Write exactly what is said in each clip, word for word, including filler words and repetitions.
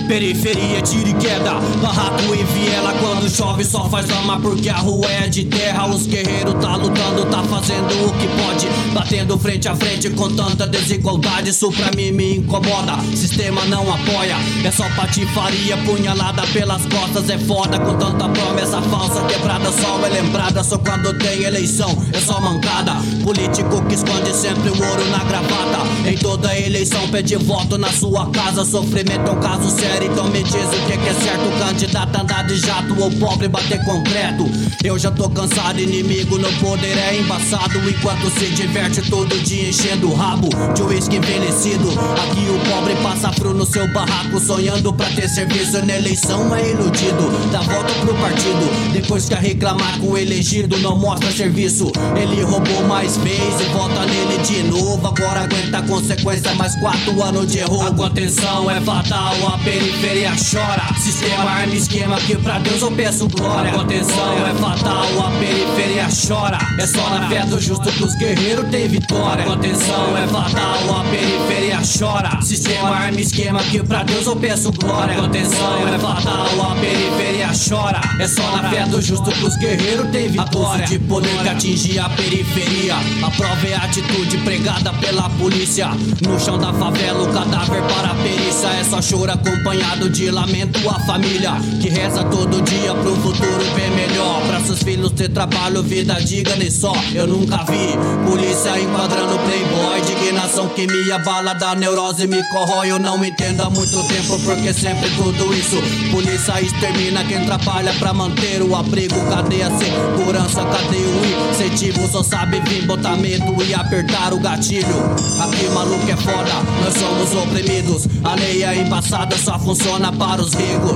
Periferia, tiro e queda, barraco e viela. Quando chove só faz lama porque a rua é de terra. Os guerreiros tá lutando, tá fazendo o que pode, batendo frente a frente com tanta desigualdade. Isso pra mim me incomoda, sistema não apoia. É só patifaria, punhalada pelas costas. É foda com tanta promessa falsa, quebrada só é lembrada. Só quando tem eleição, é só mancada. Político que esconde sempre o ouro na gravata. Em toda eleição pede voto na sua casa. Sofrimento é um caso sério, então me diz o que é certo. Candidato andar de jato ou pobre bater concreto. Eu já tô cansado, inimigo no poder é embaçado. Enquanto se diverte todo dia enchendo o rabo de uísque envelhecido. Aqui o pobre passa frio no seu barraco, sonhando pra ter serviço na eleição é iludido. Dá volta pro partido, depois que a reclamar com o elegido não mostra serviço. Ele roubou mais vez e volta nele de novo. Agora aguenta a consequência, mais quatro anos de roubo. A contenção é fatal, a periferia chora. Sistema, arma, esquema que pra Deus eu peço glória. A contenção é fatal, a periferia chora. É só na fé do justo que os guerreiros têm vitória. A contenção é fatal, a periferia chora. Sistema, arma, esquema que pra Deus eu peço glória. A contenção é fatal, a periferia chora. É só na fé do justo que os guerreiros têm vitória. Abuso de poder que atinge a periferia. A prova é a atitude pregada pela polícia. No chão da favela o cadáver para a perícia. É só choro acompanhado de lamento. A família que reza todo dia pro futuro bem melhor. Pra seus filhos ter trabalho, vida digna e só. Eu nunca vi polícia enquadrando playboy. Indignação que me abala, da neurose me corrói. Eu não entendo há muito tempo porque sempre tudo isso. Polícia extermina quem trabalha pra manter o abrigo. Cadê a segurança, cadê o incentivo? Só sabe vir botar medo e apertar o gatilho. Aqui maluco é foda, nós somos oprimidos. A lei é embaçada, só funciona para os ricos.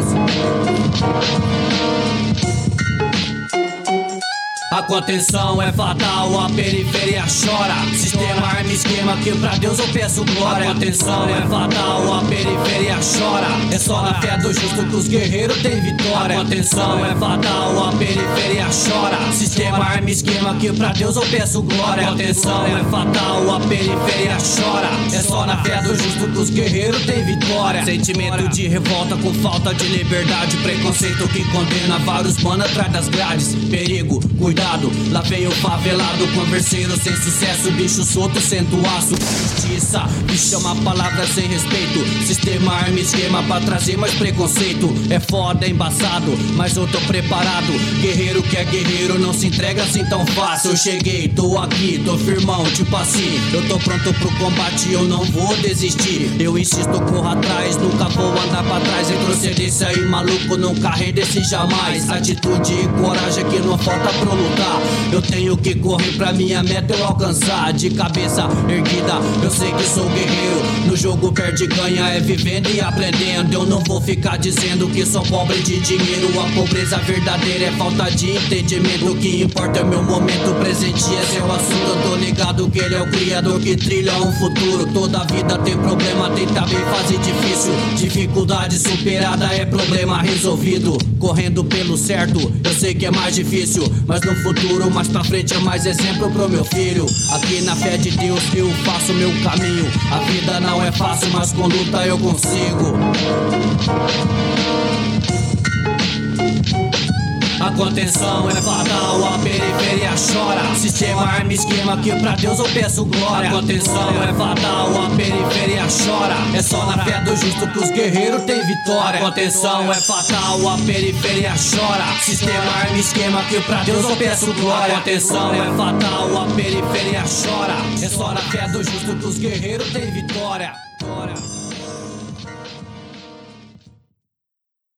A contenção é fatal, a periferia chora. Sistema, arma, esquema que pra Deus eu peço glória. A contenção é fatal, a periferia chora. É só na fé do justo que os guerreiros têm vitória. A contenção é fatal, a periferia chora. Sistema, arma, esquema que pra Deus eu peço glória. A contenção é fatal, a periferia chora. É só na fé do justo que os guerreiros têm vitória. Sentimento de revolta com falta de liberdade. Preconceito que condena vários mano atrás das grades. Perigo, cuidado. Lá vem o favelado, converseiro sem sucesso, bicho solto sendo aço. Justiça, me chama a palavra sem respeito. Sistema, arma, esquema pra trazer mais preconceito. É foda, é embaçado, mas eu tô preparado. Guerreiro que é guerreiro não se entrega assim tão fácil. Eu cheguei, tô aqui, tô firmão, tipo assim. Eu tô pronto pro combate, eu não vou desistir. Eu insisto, corro atrás, nunca vou andar pra trás. Retrocedência e maluco, nunca render-se jamais. Atitude e coragem que não falta pro lutar. Eu tenho que correr pra minha meta eu alcançar. De cabeça erguida, eu sei que sou guerreiro. No jogo perde e ganha, é vivendo e aprendendo. Eu não vou ficar dizendo que sou pobre de dinheiro. A pobreza verdadeira é falta de entendimento. O que importa é meu momento presente, esse é o assunto. Eu tô ligado que ele é o criador que trilha um futuro. Toda vida tem problema, tem também fase difícil. Dificuldade superada é problema resolvido. Correndo pelo certo, eu sei que é mais difícil, mas no futuro, mais pra frente é mais exemplo pro meu filho. Aqui na fé de Deus eu faço meu caminho. A vida não é fácil, mas com luta eu consigo. A contenção é fatal, a periferia chora. Sistema, arma, esquema que pra Deus eu peço glória. A contenção é fatal, a periferia chora. É só na fé do justo que os guerreiros têm vitória. A contenção é fatal, a periferia chora. Sistema, arma, esquema que pra Deus eu peço glória. A contenção é fatal, a periferia chora. É só na fé do justo que os guerreiros têm vitória.